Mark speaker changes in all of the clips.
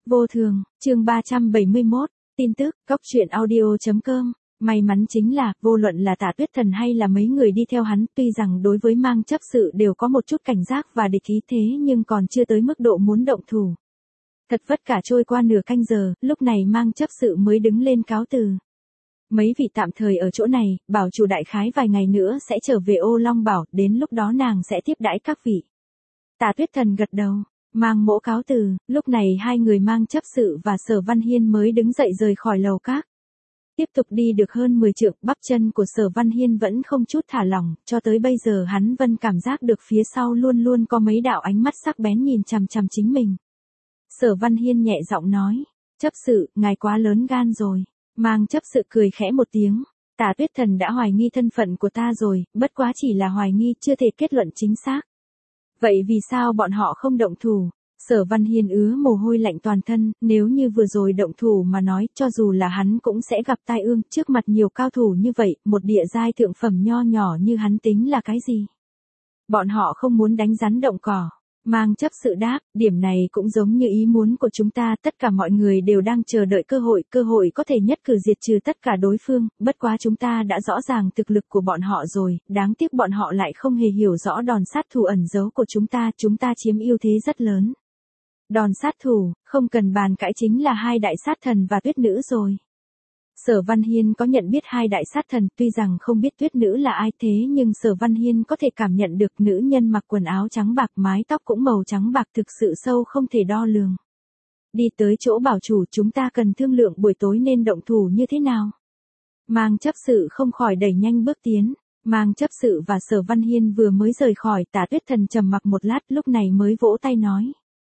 Speaker 1: Vô thường, chương 371, tin tức, cóc truyện audio.com. May mắn chính là, vô luận là Tạ Tuyết Thần hay là mấy người đi theo hắn, tuy rằng đối với Mang Chấp Sự đều có một chút cảnh giác và địch ý thế nhưng còn chưa tới mức độ muốn động thủ. Thật vất cả trôi qua nửa canh giờ, lúc này Mang Chấp Sự mới đứng lên cáo từ. Mấy vị tạm thời ở chỗ này, bảo chủ đại khái vài ngày nữa sẽ trở về Ô Long Bảo, đến lúc đó nàng sẽ tiếp đãi các vị. Tạ Tuyết Thần gật đầu. Mang Mỗ cáo từ, lúc này hai người Mang Chấp Sự và Sở Văn Hiên mới đứng dậy rời khỏi lầu các. Tiếp tục đi được hơn 10 trượng, bắp chân của Sở Văn Hiên vẫn không chút thả lỏng, cho tới bây giờ hắn vẫn cảm giác được phía sau luôn luôn có mấy đạo ánh mắt sắc bén nhìn chằm chằm chính mình. Sở Văn Hiên nhẹ giọng nói, Chấp Sự, ngài quá lớn gan rồi. Mang Chấp Sự cười khẽ một tiếng, Tạ Tuyết Thần đã hoài nghi thân phận của ta rồi, bất quá chỉ là hoài nghi, chưa thể kết luận chính xác. Vậy vì sao bọn họ không động thủ? Sở Văn Hiên ứa mồ hôi lạnh toàn thân, nếu như vừa rồi động thủ mà nói, cho dù là hắn cũng sẽ gặp tai ương, trước mặt nhiều cao thủ như vậy, một địa giai thượng phẩm nho nhỏ như hắn tính là cái gì? Bọn họ không muốn đánh rắn động cỏ. Mang Chấp Sự đáp, điểm này cũng giống như ý muốn của chúng ta, tất cả mọi người đều đang chờ đợi cơ hội có thể nhất cử diệt trừ tất cả đối phương, bất quá chúng ta đã rõ ràng thực lực của bọn họ rồi, đáng tiếc bọn họ lại không hề hiểu rõ đòn sát thủ ẩn giấu của chúng ta chiếm ưu thế rất lớn. Đòn sát thủ, không cần bàn cãi chính là hai đại sát thần và tuyết nữ rồi. Sở Văn Hiên có nhận biết hai đại sát thần, tuy rằng không biết tuyết nữ là ai thế nhưng Sở Văn Hiên có thể cảm nhận được nữ nhân mặc quần áo trắng bạc, mái tóc cũng màu trắng bạc, thực sự sâu không thể đo lường. Đi tới chỗ bảo chủ, chúng ta cần thương lượng buổi tối nên động thủ như thế nào. Mang Chấp Sự không khỏi đẩy nhanh bước tiến. Mang Chấp Sự và Sở Văn Hiên vừa mới rời khỏi, Tạ Tuyết Thần trầm mặc một lát, lúc này mới vỗ tay nói.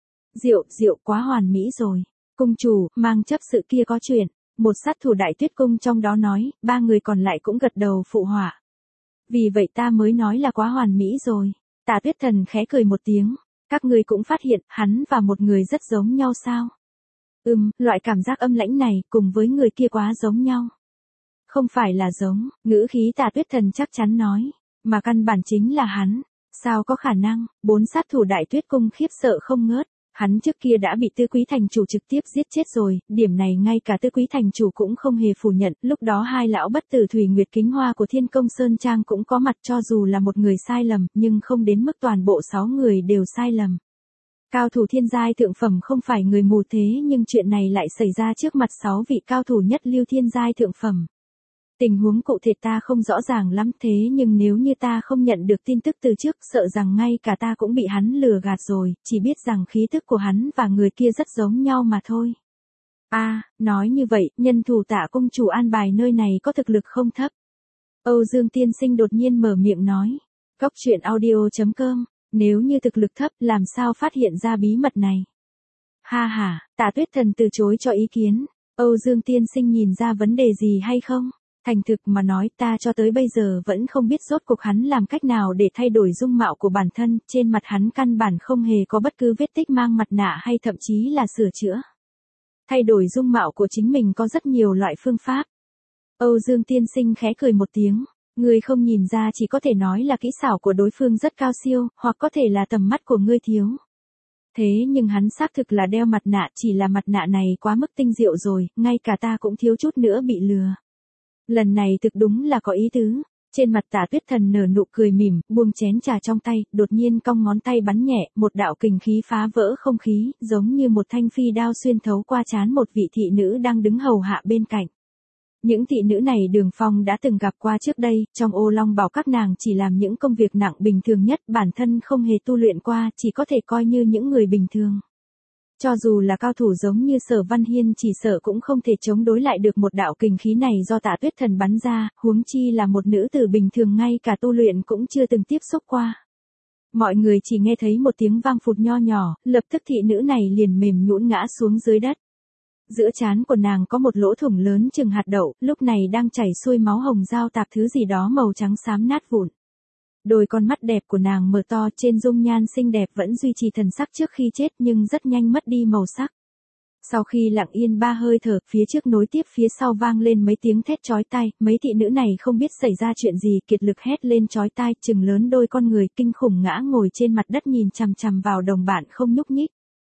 Speaker 1: Rượu quá hoàn mỹ rồi. Cung chủ, Mang Chấp Sự kia có chuyện. Một sát thủ Đại Tuyết Cung trong đó nói, ba người còn lại cũng gật đầu phụ họa. Vì vậy ta mới nói là quá hoàn mỹ rồi. Tạ Tuyết Thần khẽ cười một tiếng. Các ngươi cũng phát hiện, hắn và một người rất giống nhau sao? Loại cảm giác âm lãnh này, cùng với người kia quá giống nhau. Không phải là giống, ngữ khí Tạ Tuyết Thần chắc chắn nói, mà căn bản chính là hắn. Sao có khả năng? Bốn sát thủ Đại Tuyết Cung khiếp sợ không ngớt. Hắn trước kia đã bị Tư Quý thành chủ trực tiếp giết chết rồi, điểm này ngay cả Tư Quý thành chủ cũng không hề phủ nhận, lúc đó hai lão bất tử Thủy Nguyệt Kính Hoa của Thiên Công Sơn Trang cũng có mặt, cho dù là một người sai lầm, nhưng không đến mức toàn bộ 6 người đều sai lầm. Cao thủ thiên giai thượng phẩm không phải người mù thế nhưng chuyện này lại xảy ra trước mặt 6 vị cao thủ nhất lưu thiên giai thượng phẩm. Tình huống cụ thể ta không rõ ràng lắm thế nhưng nếu như ta không nhận được tin tức từ trước, sợ rằng ngay cả ta cũng bị hắn lừa gạt rồi, chỉ biết rằng khí tức của hắn và người kia rất giống nhau mà thôi. Nói như vậy, nhân thủ Tạ cung chủ an bài nơi này có thực lực không thấp. Âu Dương tiên sinh đột nhiên mở miệng nói. Cóc truyện audio.com, nếu như thực lực thấp làm sao phát hiện ra bí mật này? Tạ Tuyết Thần từ chối cho ý kiến. Âu Dương tiên sinh nhìn ra vấn đề gì hay không? Thành thực mà nói, ta cho tới bây giờ vẫn không biết rốt cuộc hắn làm cách nào để thay đổi dung mạo của bản thân, trên mặt hắn căn bản không hề có bất cứ vết tích mang mặt nạ hay thậm chí là sửa chữa. Thay đổi dung mạo của chính mình có rất nhiều loại phương pháp. Âu Dương tiên sinh khẽ cười một tiếng, ngươi không nhìn ra chỉ có thể nói là kỹ xảo của đối phương rất cao siêu, hoặc có thể là tầm mắt của ngươi thiếu. Thế nhưng hắn xác thực là đeo mặt nạ, chỉ là mặt nạ này quá mức tinh diệu rồi, ngay cả ta cũng thiếu chút nữa bị lừa. Lần này thực đúng là có ý tứ. Trên mặt Tạ Tuyết Thần nở nụ cười mỉm, buông chén trà trong tay, đột nhiên cong ngón tay bắn nhẹ, một đạo kình khí phá vỡ không khí, giống như một thanh phi đao xuyên thấu qua trán một vị thị nữ đang đứng hầu hạ bên cạnh. Những thị nữ này Đường Phong đã từng gặp qua trước đây, trong Ô Long Bảo các nàng chỉ làm những công việc nặng bình thường nhất, bản thân không hề tu luyện qua, chỉ có thể coi như những người bình thường. Cho dù là cao thủ giống như Sở Văn Hiên chỉ sợ cũng không thể chống đối lại được một đạo kình khí này do Tạ Tuyết Thần bắn ra, huống chi là một nữ tử bình thường ngay cả tu luyện cũng chưa từng tiếp xúc qua. Mọi người chỉ nghe thấy một tiếng vang phụt nho nhỏ, lập tức thị nữ này liền mềm nhũn ngã xuống dưới đất. Giữa trán của nàng có một lỗ thủng lớn chừng hạt đậu, lúc này đang chảy xuôi máu hồng giao tạp thứ gì đó màu trắng xám nát vụn. Đôi con mắt đẹp của nàng mở to, trên dung nhan xinh đẹp vẫn duy trì thần sắc trước khi chết nhưng rất nhanh mất đi màu sắc. Sau khi lặng yên 3 hơi thở, phía trước nối tiếp phía sau vang lên mấy tiếng thét chói tai, mấy thị nữ này không biết xảy ra chuyện gì, kiệt lực hét lên chói tai, trừng lớn đôi con người kinh khủng ngã ngồi trên mặt đất nhìn chằm chằm vào đồng bạn không nhúc nhích.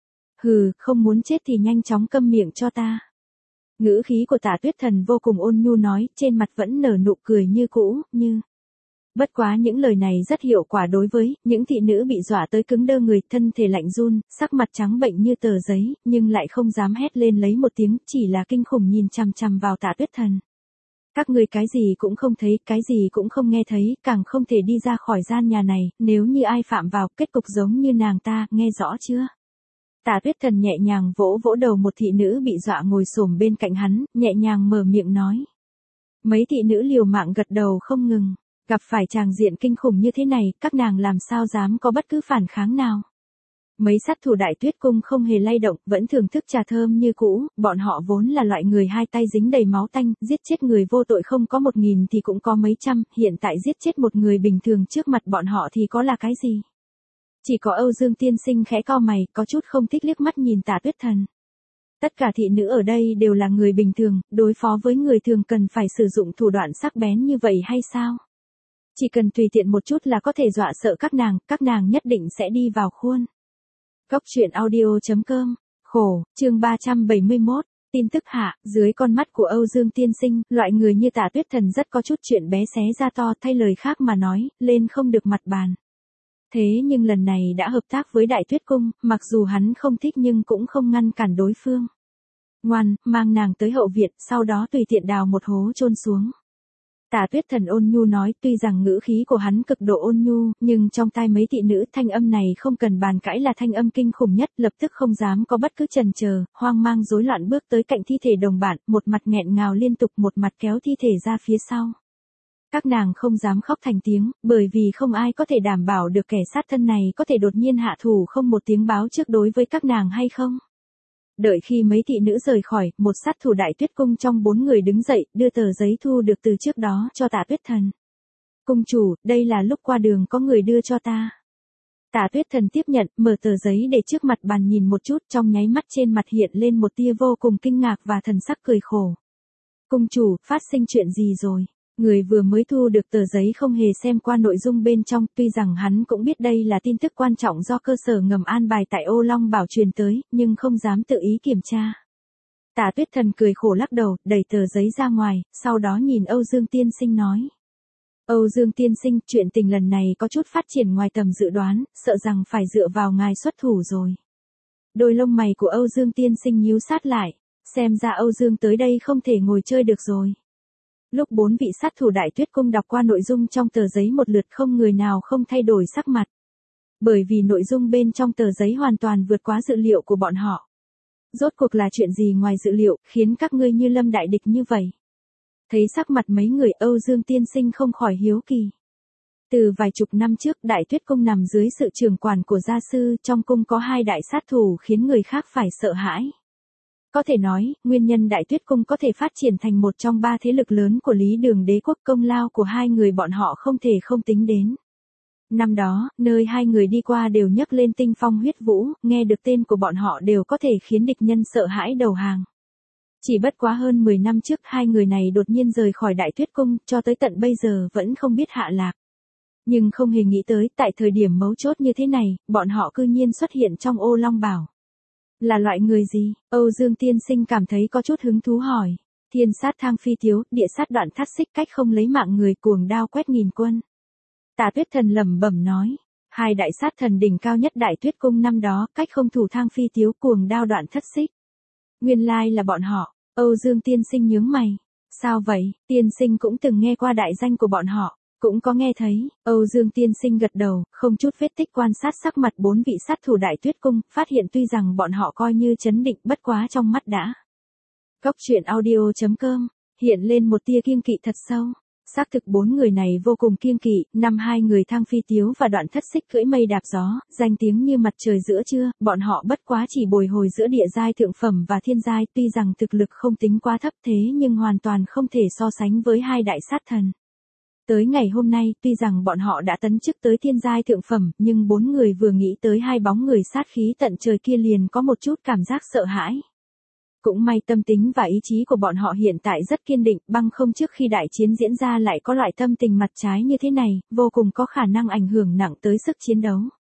Speaker 1: Hừ, không muốn chết thì nhanh chóng câm miệng cho ta. Ngữ khí của Tạ Tuyết Thần vô cùng ôn nhu nói, trên mặt vẫn nở nụ cười như cũ, như. Bất quá những lời này rất hiệu quả đối với những thị nữ bị dọa tới cứng đơ người, thân thể lạnh run, sắc mặt trắng bệnh như tờ giấy, nhưng lại không dám hét lên lấy một tiếng, chỉ là kinh khủng nhìn chằm chằm vào Tạ Tuyết Thần. Các ngươi cái gì cũng không thấy, cái gì cũng không nghe thấy, càng không thể đi ra khỏi gian nhà này, nếu như ai phạm vào, kết cục giống như nàng ta, nghe rõ chưa? Tạ Tuyết Thần nhẹ nhàng vỗ vỗ đầu một thị nữ bị dọa ngồi xổm bên cạnh hắn, nhẹ nhàng mở miệng nói. Mấy thị nữ liều mạng gật đầu không ngừng. Gặp phải tràng diện kinh khủng như thế này, các nàng làm sao dám có bất cứ phản kháng nào. Mấy sát thủ Đại Tuyết Cung không hề lay động, vẫn thưởng thức trà thơm như cũ, bọn họ vốn là loại người hai tay dính đầy máu tanh, giết chết người vô tội không có 1000 thì cũng có mấy trăm, hiện tại giết chết một người bình thường trước mặt bọn họ thì có là cái gì. Chỉ có Âu Dương tiên sinh khẽ cau mày, có chút không thích liếc mắt nhìn Tạ Tuyết Thần. Tất cả thị nữ ở đây đều là người bình thường, đối phó với người thường cần phải sử dụng thủ đoạn sắc bén như vậy hay sao? Chỉ cần tùy tiện một chút là có thể dọa sợ các nàng nhất định sẽ đi vào khuôn. Cốc truyện audio.com, khổ, chương 371, tin tức hạ, dưới con mắt của Âu Dương tiên sinh, loại người như Tạ Tuyết Thần rất có chút chuyện bé xé ra to, thay lời khác mà nói, lên không được mặt bàn. Thế nhưng lần này đã hợp tác với Đại Tuyết Cung, mặc dù hắn không thích nhưng cũng không ngăn cản đối phương. Ngoan, mang nàng tới hậu viện, sau đó tùy tiện đào một hố chôn xuống. Tạ Tuyết Thần ôn nhu nói, tuy rằng ngữ khí của hắn cực độ ôn nhu, nhưng trong tai mấy thị nữ thanh âm này không cần bàn cãi là thanh âm kinh khủng nhất, lập tức không dám có bất cứ chần chờ, hoang mang rối loạn bước tới cạnh thi thể đồng bạn, một mặt nghẹn ngào liên tục, một mặt kéo thi thể ra phía sau. Các nàng không dám khóc thành tiếng, bởi vì không ai có thể đảm bảo được kẻ sát thân này có thể đột nhiên hạ thủ không một tiếng báo trước đối với các nàng hay không. Đợi khi mấy thị nữ rời khỏi, một sát thủ Đại Tuyết Cung trong 4 người đứng dậy, đưa tờ giấy thu được từ trước đó cho Tạ Tuyết Thần. Cung chủ, đây là lúc qua đường có người đưa cho ta. Tạ Tuyết Thần tiếp nhận, mở tờ giấy để trước mặt bàn nhìn một chút, trong nháy mắt trên mặt hiện lên một tia vô cùng kinh ngạc và thần sắc cười khổ. Cung chủ, phát sinh chuyện gì rồi? Người vừa mới thu được tờ giấy không hề xem qua nội dung bên trong, tuy rằng hắn cũng biết đây là tin tức quan trọng do cơ sở ngầm an bài tại Ô Long Bảo truyền tới, nhưng không dám tự ý kiểm tra. Tạ Tuyết Thần cười khổ lắc đầu, đẩy tờ giấy ra ngoài, sau đó nhìn Âu Dương tiên sinh nói. Âu Dương tiên sinh, chuyện tình lần này có chút phát triển ngoài tầm dự đoán, sợ rằng phải dựa vào ngài xuất thủ rồi. Đôi lông mày của Âu Dương tiên sinh nhíu sát lại, xem ra Âu Dương tới đây không thể ngồi chơi được rồi. Lúc 4 vị sát thủ Đại Tuyết Cung đọc qua nội dung trong tờ giấy một lượt không người nào không thay đổi sắc mặt. Bởi vì nội dung bên trong tờ giấy hoàn toàn vượt quá dự liệu của bọn họ. Rốt cuộc là chuyện gì ngoài dự liệu, khiến các ngươi như lâm đại địch như vậy? Thấy sắc mặt mấy người, Âu Dương tiên sinh không khỏi hiếu kỳ. Từ vài chục năm trước, Đại Tuyết Cung nằm dưới sự trưởng quản của gia sư, trong cung có 2 đại sát thủ khiến người khác phải sợ hãi. Có thể nói, nguyên nhân Đại Tuyết Cung có thể phát triển thành một trong 3 thế lực lớn của Lý Đường Đế quốc, công lao của 2 người bọn họ không thể không tính đến. Năm đó, nơi 2 người đi qua đều nhấc lên tinh phong huyết vũ, nghe được tên của bọn họ đều có thể khiến địch nhân sợ hãi đầu hàng. Chỉ bất quá hơn 10 năm trước 2 người này đột nhiên rời khỏi Đại Tuyết Cung, cho tới tận bây giờ vẫn không biết hạ lạc. Nhưng không hề nghĩ tới, tại thời điểm mấu chốt như thế này, bọn họ cư nhiên xuất hiện trong Ô Long Bảo. Là loại người gì? Âu Dương tiên sinh cảm thấy có chút hứng thú hỏi. Thiên sát thang phi tiếu, địa sát đoạn thắt xích, cách không lấy mạng người, cuồng đao quét nghìn quân. Tạ Tuyết Thần lẩm bẩm nói. 2 đại sát thần đỉnh cao nhất Đại Tuyết Cung năm đó, cách không thủ thang phi tiếu, cuồng đao đoạn thất xích. Nguyên lai là bọn họ. Âu Dương tiên sinh nhướng mày. Sao vậy? Tiên sinh cũng từng nghe qua đại danh của bọn họ. Cũng có nghe thấy, Âu Dương tiên sinh gật đầu, không chút vết tích quan sát sắc mặt 4 vị sát thủ Đại Tuyết Cung, phát hiện tuy rằng bọn họ coi như trấn định, bất quá trong mắt đã. Cốc truyện audio.com, hiện lên một tia kiêng kỵ thật sâu. Xác thực 4 người này vô cùng kiêng kỵ, 2 người thang phi tiếu và đoạn thất xích cưỡi mây đạp gió, danh tiếng như mặt trời giữa trưa, bọn họ bất quá chỉ bồi hồi giữa địa giai thượng phẩm và thiên giai, tuy rằng thực lực không tính quá thấp thế nhưng hoàn toàn không thể so sánh với 2 đại sát thần. Tới ngày hôm nay, tuy rằng bọn họ đã tấn chức tới thiên giai thượng phẩm, nhưng 4 người vừa nghĩ tới 2 bóng người sát khí tận trời kia liền có một chút cảm giác sợ hãi. Cũng may tâm tính và ý chí của bọn họ hiện tại rất kiên định, bằng không trước khi đại chiến diễn ra lại có loại tâm tình mặt trái như thế này, vô cùng có khả năng ảnh hưởng nặng tới sức chiến đấu.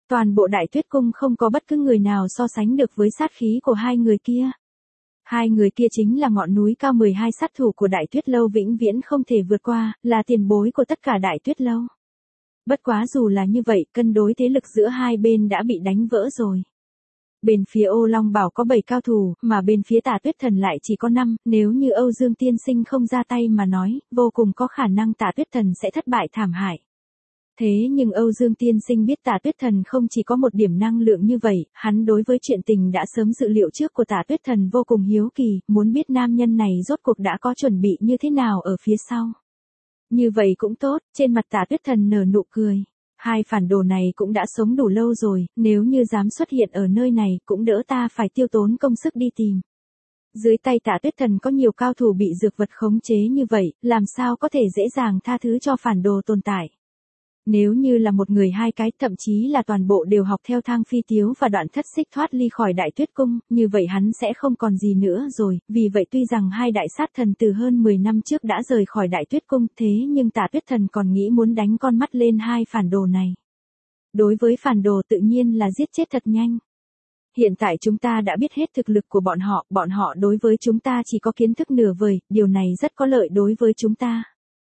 Speaker 1: Toàn bộ Đại Tuyết Cung không có bất cứ người nào so sánh được với sát khí của hai người kia. Hai người kia chính là ngọn núi cao 12 sát thủ của Đại Tuyết Lâu vĩnh viễn không thể vượt qua, là tiền bối của tất cả Đại Tuyết Lâu. Bất quá dù là như vậy, cân đối thế lực giữa hai bên đã bị đánh vỡ rồi. Bên phía Ô Long Bảo có 7 cao thủ, mà bên phía Tà Tuyết Thần lại chỉ có 5, nếu như Âu Dương Tiên Sinh không ra tay mà nói, vô cùng có khả năng Tà Tuyết Thần sẽ thất bại thảm hại. Thế nhưng Âu Dương Tiên Sinh biết Tà Tuyết Thần không chỉ có một điểm năng lượng như vậy, hắn đối với chuyện tình đã sớm dự liệu trước của Tà Tuyết Thần vô cùng hiếu kỳ, muốn biết nam nhân này rốt cuộc đã có chuẩn bị như thế nào ở phía sau. Như vậy cũng tốt, trên mặt Tà Tuyết Thần nở nụ cười. Hai phản đồ này cũng đã sống đủ lâu rồi, nếu như dám xuất hiện ở nơi này cũng đỡ ta phải tiêu tốn công sức đi tìm. Dưới tay Tà Tuyết Thần có nhiều cao thủ bị dược vật khống chế như vậy, làm sao có thể dễ dàng tha thứ cho phản đồ tồn tại. Nếu như là một người hai cái, thậm chí là toàn bộ đều học theo Thang Phi Tiếu và Đoạn Thất Xích thoát ly khỏi Đại Tuyết Cung, như vậy hắn sẽ không còn gì nữa rồi, vì vậy tuy rằng hai đại sát thần từ hơn 10 năm trước đã rời khỏi Đại Tuyết Cung, thế nhưng Tà Tuyết Thần còn nghĩ muốn đánh con mắt lên hai phản đồ này. Đối với phản đồ tự nhiên là giết chết thật nhanh. Hiện tại chúng ta đã biết hết thực lực của bọn họ đối với chúng ta chỉ có kiến thức nửa vời, điều này rất có lợi đối với chúng ta.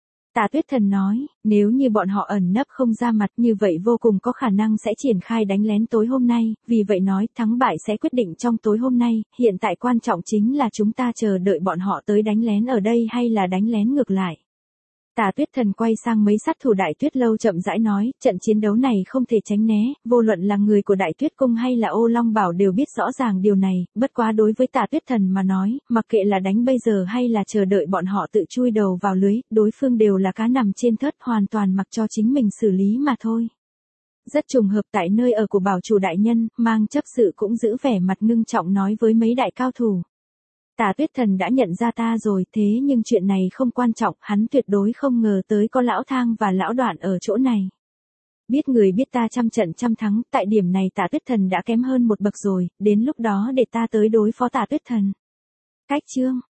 Speaker 1: Tà Tuyết Thần nói, nếu như bọn họ ẩn nấp không ra mặt như vậy vô cùng có khả năng sẽ triển khai đánh lén tối hôm nay, vì vậy nói thắng bại sẽ quyết định trong tối hôm nay, hiện tại quan trọng chính là chúng ta chờ đợi bọn họ tới đánh lén ở đây hay là đánh lén ngược lại. Tà Tuyết Thần quay sang mấy sát thủ Đại Tuyết Lâu chậm rãi nói, trận chiến đấu này không thể tránh né, vô luận là người của Đại Tuyết Cung hay là Ô Long Bảo đều biết rõ ràng điều này, bất quá đối với Tà Tuyết Thần mà nói, mặc kệ là đánh bây giờ hay là chờ đợi bọn họ tự chui đầu vào lưới, đối phương đều là cá nằm trên thớt, hoàn toàn mặc cho chính mình xử lý mà thôi. Rất trùng hợp tại nơi ở của Bảo Chủ đại nhân, Mang Chấp Sự cũng giữ vẻ mặt ngưng trọng nói với mấy đại cao thủ. Tà Tuyết Thần đã nhận ra ta rồi, thế nhưng chuyện này không quan trọng, hắn tuyệt đối không ngờ tới có lão Thang và lão Đoạn ở chỗ này. Biết người biết ta trăm trận trăm thắng, tại điểm này Tà Tuyết Thần đã kém hơn một bậc rồi, đến lúc đó để ta tới đối phó Tà Tuyết Thần. Cách chương